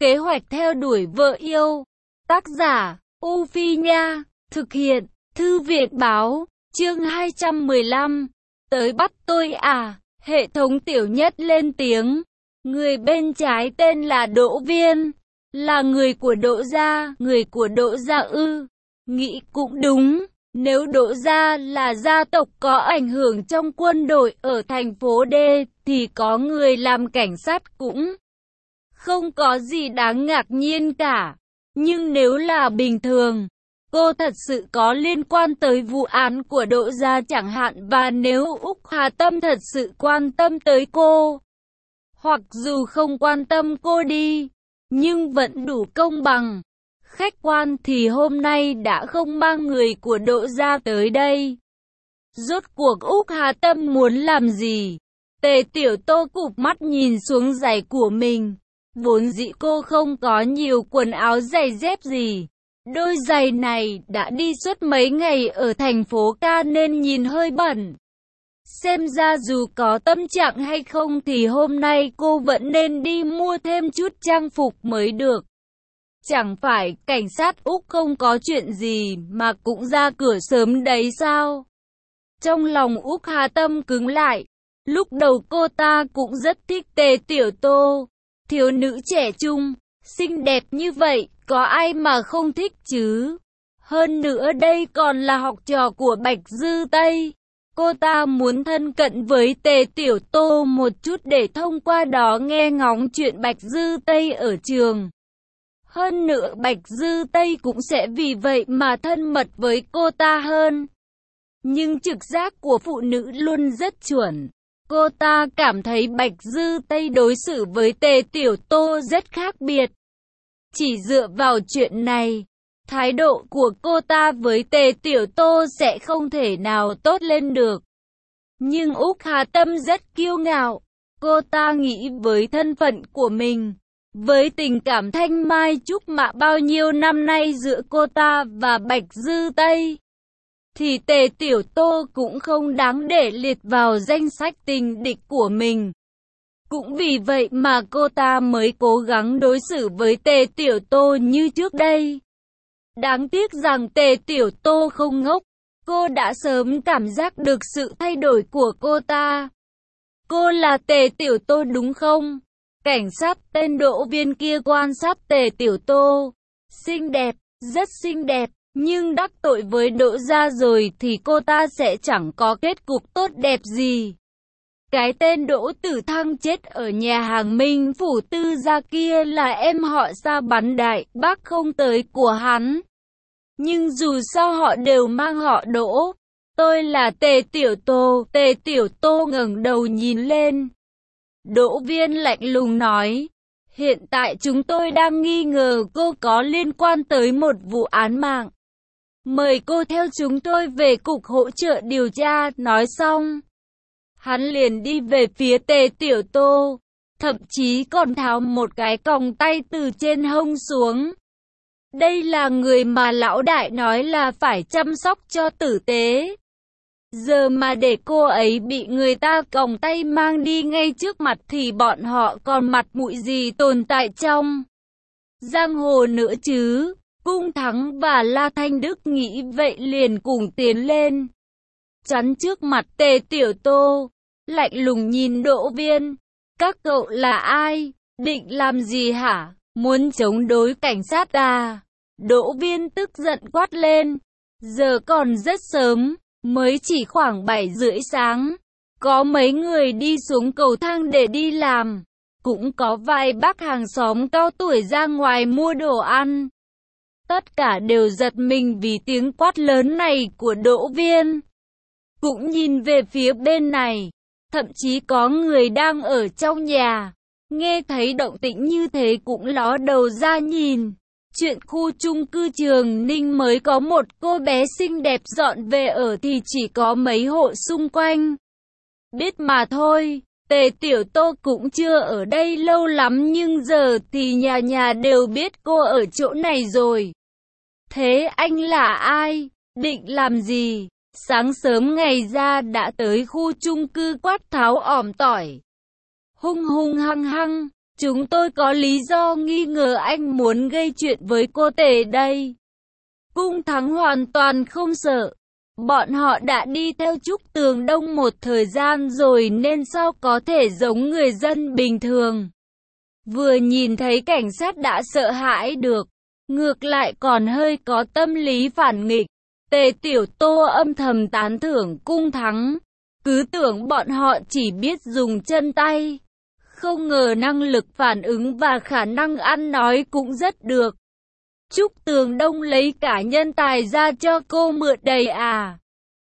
Kế hoạch theo đuổi vợ yêu. Tác giả, U Phi Nha. Thực hiện, Thư viện Báo. Chương 215. Tới bắt tôi à? Hệ thống tiểu nhất lên tiếng. Người bên trái tên là Đỗ Viên. Là người của Đỗ gia. Người của Đỗ gia ư? Nghĩ cũng đúng. Nếu Đỗ gia là gia tộc có ảnh hưởng trong quân đội ở thành phố D, thì có người làm cảnh sát cũng không có gì đáng ngạc nhiên cả. Nhưng nếu là bình thường, cô thật sự có liên quan tới vụ án của Đỗ gia chẳng hạn, và nếu Úc Hà Tâm thật sự quan tâm tới cô, hoặc dù không quan tâm cô đi, nhưng vẫn đủ công bằng, khách quan thì hôm nay đã không mang người của Đỗ gia tới đây. Rốt cuộc Úc Hà Tâm muốn làm gì? Tề Tiểu Tô cụp mắt nhìn xuống giày của mình. Vốn dĩ cô không có nhiều quần áo giày dép gì. Đôi giày này đã đi suốt mấy ngày ở thành phố ca nên nhìn hơi bẩn. Xem ra dù có tâm trạng hay không thì hôm nay cô vẫn nên đi mua thêm chút trang phục mới được. Chẳng phải cảnh sát Úc không có chuyện gì mà cũng ra cửa sớm đấy sao? Trong lòng Úc Hà Tâm cứng lại. Lúc đầu cô ta cũng rất thích Tề Tiểu Tô. Thiếu nữ trẻ trung, xinh đẹp như vậy, có ai mà không thích chứ? Hơn nữa đây còn là học trò của Bạch Dư Tây. Cô ta muốn thân cận với Tề Tiểu Tô một chút để thông qua đó nghe ngóng chuyện Bạch Dư Tây ở trường. Hơn nữa Bạch Dư Tây cũng sẽ vì vậy mà thân mật với cô ta hơn. Nhưng trực giác của phụ nữ luôn rất chuẩn. Cô ta cảm thấy Bạch Dư Tây đối xử với Tề Tiểu Tô rất khác biệt. Chỉ dựa vào chuyện này, thái độ của cô ta với Tề Tiểu Tô sẽ không thể nào tốt lên được. Nhưng Úc Hà Tâm rất kiêu ngạo. Cô ta nghĩ với thân phận của mình, với tình cảm thanh mai trúc mạ bao nhiêu năm nay giữa cô ta và Bạch Dư Tây, thì Tề Tiểu Tô cũng không đáng để liệt vào danh sách tình địch của mình. Cũng vì vậy mà cô ta mới cố gắng đối xử với Tề Tiểu Tô như trước đây. Đáng tiếc rằng Tề Tiểu Tô không ngốc. Cô đã sớm cảm giác được sự thay đổi của cô ta. Cô là Tề Tiểu Tô đúng không? Cảnh sát tên Đỗ Viên kia quan sát Tề Tiểu Tô. Xinh đẹp, rất xinh đẹp. Nhưng đắc tội với Đỗ gia rồi thì cô ta sẽ chẳng có kết cục tốt đẹp gì. Cái tên Đỗ Tử Thăng chết ở nhà hàng Minh Phủ Tư gia kia là em họ Sa Bắn Đại Bác không tới của hắn. Nhưng dù sao họ đều mang họ Đỗ. Tôi là Tề Tiểu Tô. Tề Tiểu Tô ngẩng đầu nhìn lên. Đỗ Viên lạnh lùng nói. Hiện tại chúng tôi đang nghi ngờ cô có liên quan tới một vụ án mạng. Mời cô theo chúng tôi về cục hỗ trợ điều tra. Nói xong, hắn liền đi về phía Tề Tiểu Tô, thậm chí còn tháo một cái còng tay từ trên hông xuống. Đây là người mà lão đại nói là phải chăm sóc cho tử tế. Giờ mà để cô ấy bị người ta còng tay mang đi ngay trước mặt thì bọn họ còn mặt mũi gì tồn tại trong giang hồ nữa chứ? Cung Thắng và La Thanh Đức nghĩ vậy liền cùng tiến lên, chắn trước mặt Tề Tiểu Tô, lạnh lùng nhìn Đỗ Viên. Các cậu là ai? Định làm gì hả? Muốn chống đối cảnh sát à? Đỗ Viên tức giận quát lên. Giờ còn rất sớm, mới chỉ khoảng 7:30 sáng. Có mấy người đi xuống cầu thang để đi làm. Cũng có vài bác hàng xóm cao tuổi ra ngoài mua đồ ăn. Tất cả đều giật mình vì tiếng quát lớn này của Đỗ Viên. Cũng nhìn về phía bên này. Thậm chí có người đang ở trong nhà. Nghe thấy động tĩnh như thế cũng ló đầu ra nhìn. Chuyện khu chung cư Trường Ninh mới có một cô bé xinh đẹp dọn về ở thì chỉ có mấy hộ xung quanh biết mà thôi. Tề Tiểu Tô cũng chưa ở đây lâu lắm nhưng giờ thì nhà nhà đều biết cô ở chỗ này rồi. Thế anh là ai? Định làm gì? Sáng sớm ngày ra đã tới khu chung cư quát tháo ỏm tỏi. Hung hung hăng hăng, Chúng tôi có lý do nghi ngờ anh muốn gây chuyện với cô Tề đây. Cung Thắng hoàn toàn không sợ. Bọn họ đã đi theo Trúc Tường Đông một thời gian rồi nên sao có thể giống người dân bình thường. Vừa nhìn thấy cảnh sát đã sợ hãi được, ngược lại còn hơi có tâm lý phản nghịch. Tề Tiểu Tô âm thầm tán thưởng Cung Thắng. Cứ tưởng bọn họ chỉ biết dùng chân tay. Không ngờ năng lực phản ứng và khả năng ăn nói cũng rất được. Trúc Tường Đông lấy cả nhân tài ra cho cô mượn đầy à.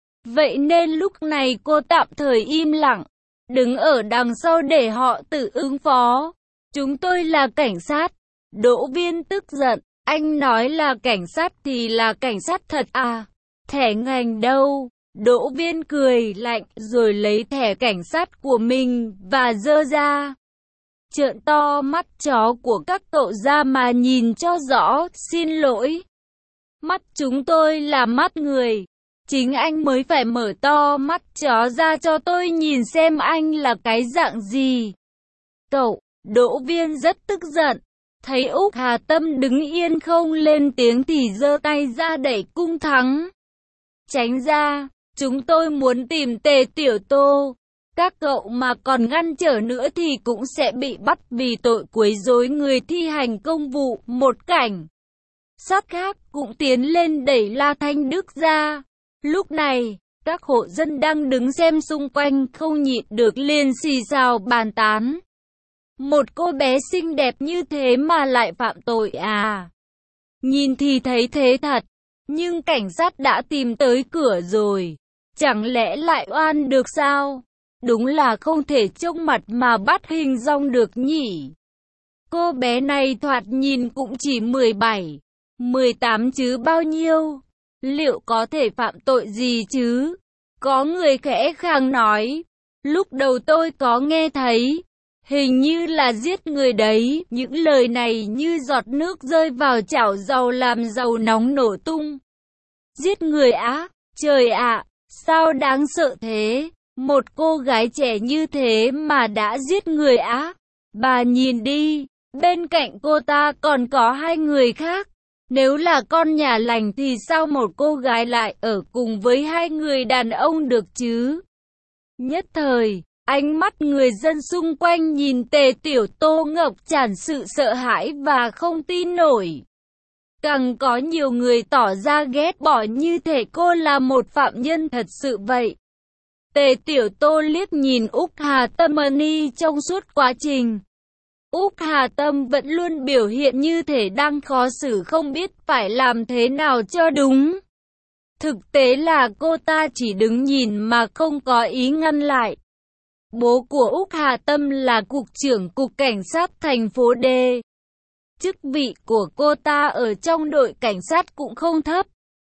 Vậy nên lúc này cô tạm thời im lặng, đứng ở đằng sau để họ tự ứng phó. Chúng tôi là cảnh sát. Đỗ Viên tức giận, anh nói là cảnh sát thì là cảnh sát thật à? Thẻ ngành đâu? Đỗ Viên cười lạnh rồi lấy thẻ cảnh sát của mình và giơ ra. Trợn to mắt chó của các cậu ra mà nhìn cho rõ, xin lỗi. Mắt chúng tôi là mắt người. Chính anh mới phải mở to mắt chó ra cho tôi nhìn xem anh là cái dạng gì. Cậu, Đỗ Viên rất tức giận. Thấy Úc Hà Tâm đứng yên không lên tiếng thì giơ tay ra đẩy Cung Thắng. Tránh ra, chúng tôi muốn tìm Tề Tiểu Tô. Các cậu mà còn ngăn trở nữa thì cũng sẽ bị bắt vì tội quấy rối người thi hành công vụ. Một cảnh sát khác cũng tiến lên đẩy La Thanh Đức ra. Lúc này, các hộ dân đang đứng xem xung quanh không nhịn được liền xì xào bàn tán. Một cô bé xinh đẹp như thế mà lại phạm tội à? Nhìn thì thấy thế thật, nhưng cảnh sát đã tìm tới cửa rồi. Chẳng lẽ lại oan được sao? Đúng là không thể trông mặt mà bắt hình dong được nhỉ. Cô bé này thoạt nhìn cũng chỉ 17, 18 chứ bao nhiêu. Liệu có thể phạm tội gì chứ? Có người khẽ khàng nói. Lúc đầu tôi có nghe thấy. Hình như là giết người đấy. Những lời này như giọt nước rơi vào chảo dầu làm dầu nóng nổ tung. Giết người á? Trời ạ, sao đáng sợ thế? Một cô gái trẻ như thế mà đã giết người á? Bà nhìn đi, bên cạnh cô ta còn có hai người khác. Nếu là con nhà lành thì sao một cô gái lại ở cùng với hai người đàn ông được chứ? Nhất thời, ánh mắt người dân xung quanh nhìn Tề Tiểu Tô ngập tràn sự sợ hãi và không tin nổi. Càng có nhiều người tỏ ra ghét bỏ như thể cô là một phạm nhân thật sự vậy. Tề Tiểu Tô liếc nhìn Úc Hà Tâm trong suốt quá trình. Úc Hà Tâm vẫn luôn biểu hiện như thể đang khó xử không biết phải làm thế nào cho đúng. Thực tế là cô ta chỉ đứng nhìn mà không có ý ngăn lại. Bố của Úc Hà Tâm là cục trưởng cục cảnh sát thành phố D. Chức vị của cô ta ở trong đội cảnh sát cũng không thấp.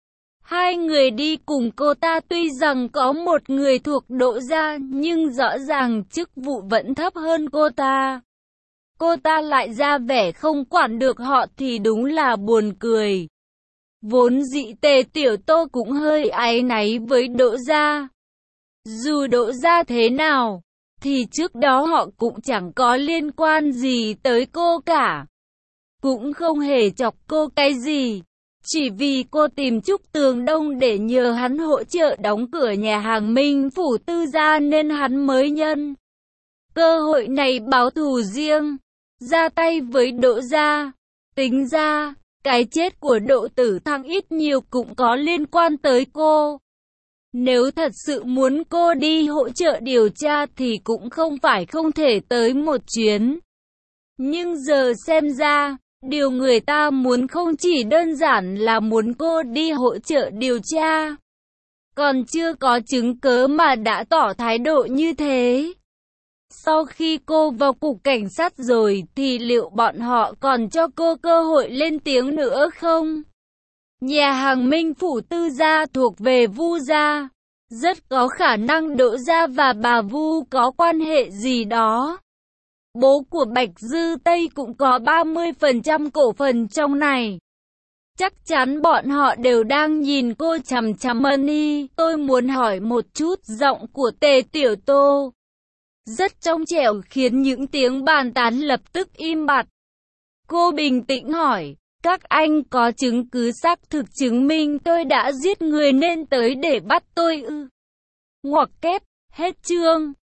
Hai người đi cùng cô ta tuy rằng có một người thuộc Đỗ gia nhưng rõ ràng chức vụ vẫn thấp hơn cô ta. Cô ta lại ra vẻ không quản được họ thì đúng là buồn cười. Vốn dĩ Tề Tiểu Tô cũng hơi áy náy với Đỗ gia. Dù Đỗ gia thế nào, thì trước đó họ cũng chẳng có liên quan gì tới cô cả. Cũng không hề chọc cô cái gì. Chỉ vì cô tìm Trúc Tường Đông để nhờ hắn hỗ trợ đóng cửa nhà hàng Minh Phủ Tư gia nên hắn mới nhân cơ hội này báo thù riêng, ra tay với Đỗ gia. Tính ra, cái chết của Đỗ Tử Thăng ít nhiều cũng có liên quan tới cô. Nếu thật sự muốn cô đi hỗ trợ điều tra thì cũng không phải không thể tới một chuyến. Nhưng giờ xem ra, điều người ta muốn không chỉ đơn giản là muốn cô đi hỗ trợ điều tra. Còn chưa có chứng cớ mà đã tỏ thái độ như thế. Sau khi cô vào cục cảnh sát rồi thì liệu bọn họ còn cho cô cơ hội lên tiếng nữa không? Nhà hàng Minh Phủ Tư gia thuộc về Vu gia. Rất có khả năng Đỗ gia và bà Vu có quan hệ gì đó. Bố của Bạch Dư Tây cũng có 30% cổ phần trong này. Chắc chắn bọn họ đều đang nhìn cô chằm chằm. Tôi muốn hỏi một chút, giọng của Tề Tiểu Tô rất trong trẻo khiến những tiếng bàn tán lập tức im bặt. Cô bình tĩnh hỏi, các anh có chứng cứ xác thực chứng minh tôi đã giết người nên tới để bắt tôi ư? Ngoặc kép, hết chương.